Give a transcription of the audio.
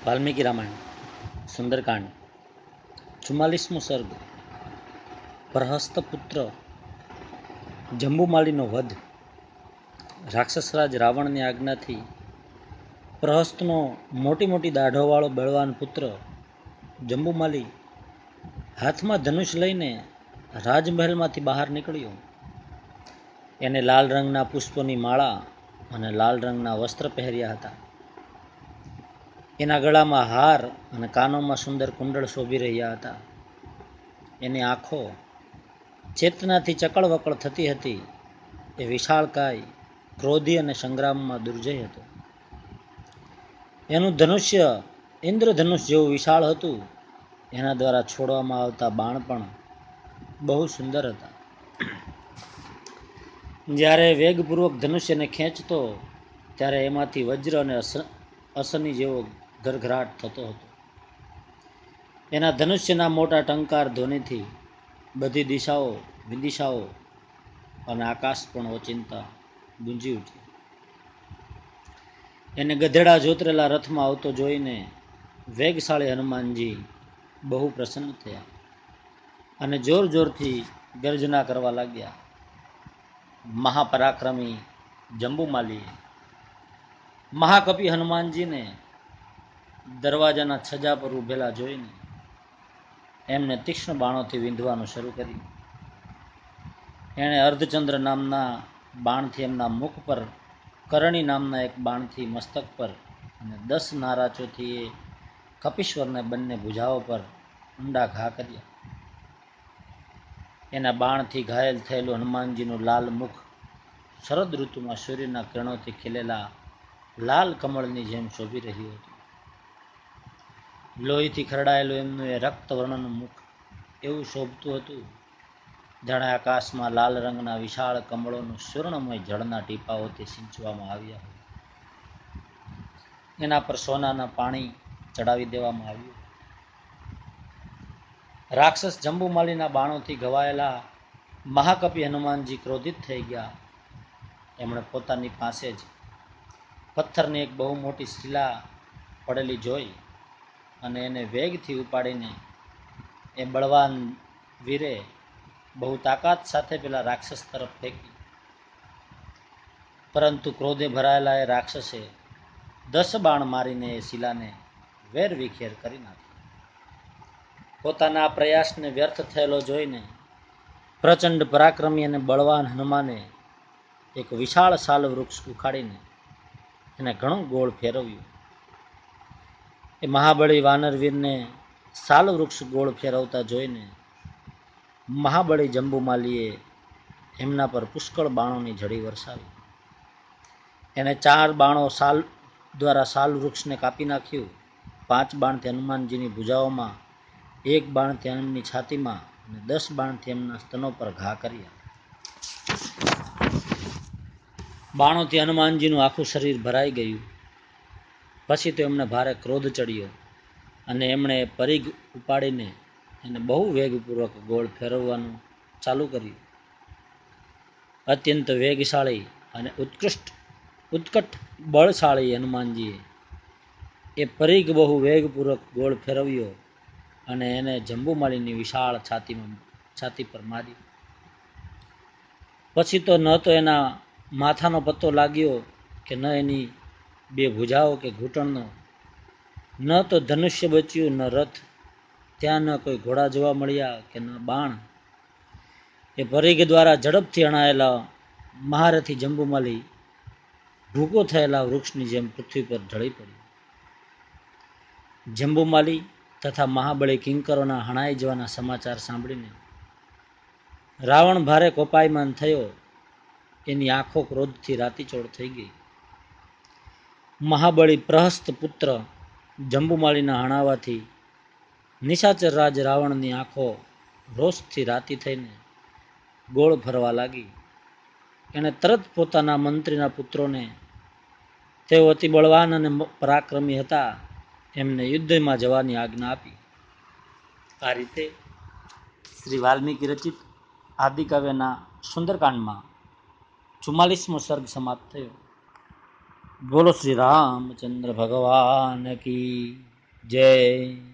વાલ્મીકી રામાયણ સુંદરકાંડ 44મો સર્ગ પ્રહસ્ત પુત્ર જંબુમાલીનો વધ। રાક્ષસરાજ રાવણની આજ્ઞાથી પ્રહસ્તનો મોટી મોટી દાઢોવાળો બળવાન પુત્ર જંબુમાલી હાથમાં ધનુષ લઈને રાજમહેલમાંથી બહાર નીકળ્યો। એને લાલ રંગના પુષ્પોની માળા અને લાલ રંગના વસ્ત્ર પહેર્યા હતા। એના ગળામાં હાર અને કાનોમાં સુંદર કુંડળ શોભી રહ્યા હતા। એની આંખો ચેતનાથી ચકળવકળ થતી હતી। એ વિશાળકાય, ક્રોધી અને સંગ્રામમાં દુર્જય હતો। એનું ધનુષ્ય ઇન્દ્રધનુષ જેવું વિશાળ હતું। એના દ્વારા છોડવામાં આવતા બાણ પણ બહુ સુંદર હતા। જ્યારે વેગપૂર્વક ધનુષ્યને ખેંચતો ત્યારે એમાંથી વજ્ર અને અસની જેવો ગરગરાટ થતો હતો। એના ધનુષ્યના મોટા ટંકાર ધ્વનિથી બધી દિશાઓ, વિદિશાઓ અને આકાશ પણ ઓચિંતા ગુંજી ઉઠ્યું। એને ગધેડા જોતરેલા રથમાં આવતો જોઈને વેગશાળી હનુમાનજી બહુ પ્રસન્ન થયા અને જોર જોરથી ગર્જના કરવા લાગ્યા। મહાપરાક્રમી જંબુમાલીએ મહાકપિ હનુમાનજીને દરવાજાના છજા પર ઉભેલા જોઈને એમને તીક્ષ્ણ બાણોથી વીંધવાનું શરૂ કર્યું। એણે અર્ધચંદ્ર નામના બાણથી એમના મુખ પર, કરણી નામના એક બાણથી મસ્તક પર અને 10 નારાચોથી એ કપીશ્વરને બંને ભુજાઓ પર ઊંડા ઘા કર્યા। એના બાણથી ઘાયલ થયેલું હનુમાનજીનું લાલ મુખ શરદ ઋતુમાં સૂર્યના કિરણોથી ખીલેલા લાલ કમળની જેમ શોભી રહ્યું હતું। લોહીથી ખરડાયેલું એમનું એ રક્તવર્ણનું મુખ એવું શોભતું હતું જાણે આકાશમાં લાલ રંગના વિશાળ કમળોનું સ્વર્ણમય જળના ટીપાઓથી સિંચવામાં આવ્યા હોય। એના પર સોનાના પાણી ચડાવી દેવામાં આવ્યું। રાક્ષસ જંબુમાલીના બાણોથી ઘવાયેલા મહાકપિ હનુમાનજી ક્રોધિત થઈ ગયા। એમણે પોતાની પાસે જ પથ્થરની એક બહુ મોટી શિલા પડેલી જોઈ અને એને વેગથી ઉપાડીને એ બળવાન વીરે બહુ તાકાત સાથે પેલા રાક્ષસ તરફ ફેંકી। પરંતુ ક્રોધે ભરાયેલા એ રાક્ષસે 10 બાણ મારીને એ શિલાને વેરવિખેર કરી નાખી। પોતાના આ પ્રયાસને વ્યર્થ થયેલો જોઈને પ્રચંડ પરાક્રમી અને બળવાન હનુમાને એક વિશાળ સાલ વૃક્ષ ઉખાડીને એને ઘણું ગોળ ફેરવ્યું। એ મહાબળી વાનરવીરને સાલ વૃક્ષ ગોળ ફેરવતા જોઈને મહાબળી જંબુમાલીએ એમના પર પુષ્કળ બાણોની ઝડી વરસાવી। એને 4 બાણો સાલ દ્વારા સાલ વૃક્ષને કાપી નાખ્યું। 5 બાણથી હનુમાનજીની ભુજાઓમાં, 1 બાણથી એમની છાતીમાં અને 10 બાણથી એમના સ્તનો પર ઘા કર્યા। બાણોથી હનુમાનજીનું આખું શરીર ભરાઈ ગયું। પછી તો એમને ભારે ક્રોધ ચડ્યો અને એમણે પરીઘ ઉપાડીને એને બહુ વેગપૂર્વક ગોળ ફેરવવાનું ચાલુ કર્યું। અત્યંત વેગશાળી અને ઉત્કટ બળશાળી હનુમાનજીએ એ પરીઘ બહુ વેગપૂર્વક ગોળ ફેરવ્યો અને એને જંબુમાલીની વિશાળ છાતી પર માર્યું। પછી તો ન તો એના માથાનો પત્તો લાગ્યો કે ન એની 2 ભુજાઓ કે ઘૂંટણનો, ન તો ધનુષ્ય બચ્યું, ન રથ, ત્યાં ન કોઈ ઘોડા જોવા મળ્યા કે ન બાણ। એ પરીઘ દ્વારા ઝડપથી અણાયેલા મહારથી જંબુમાલી ભૂકો થયેલા વૃક્ષની જેમ પૃથ્વી પર ઢળી પડ્યો। જંબુમાલી તથા મહાબળી કિંકરોના હણાઈ જવાના સમાચાર સાંભળીને રાવણ ભારે કોપાયમાન થયો। એની આંખો ક્રોધથી રાતીચોળ થઈ ગઈ। મહાબળી પ્રહસ્ત પુત્ર જંબુમાલીના હણાવાથી નિશાચર રાજ રાવણની આંખો રોષથી રાતી થઈને ગોળ ફરવા લાગી। એણે તરત પોતાના મંત્રીના પુત્રોને, તેઓ અતિ બળવાન અને પરાક્રમી હતા, એમને યુદ્ધમાં જવાની આજ્ઞા આપી। આ રીતે શ્રી વાલ્મીકી રચિત આદિકાવ્યના સુંદરકાંડમાં 44મો સર્ગ સમાપ્ત થયો। બોલો શ્રી રામચંદ્ર ભગવાન કી। જય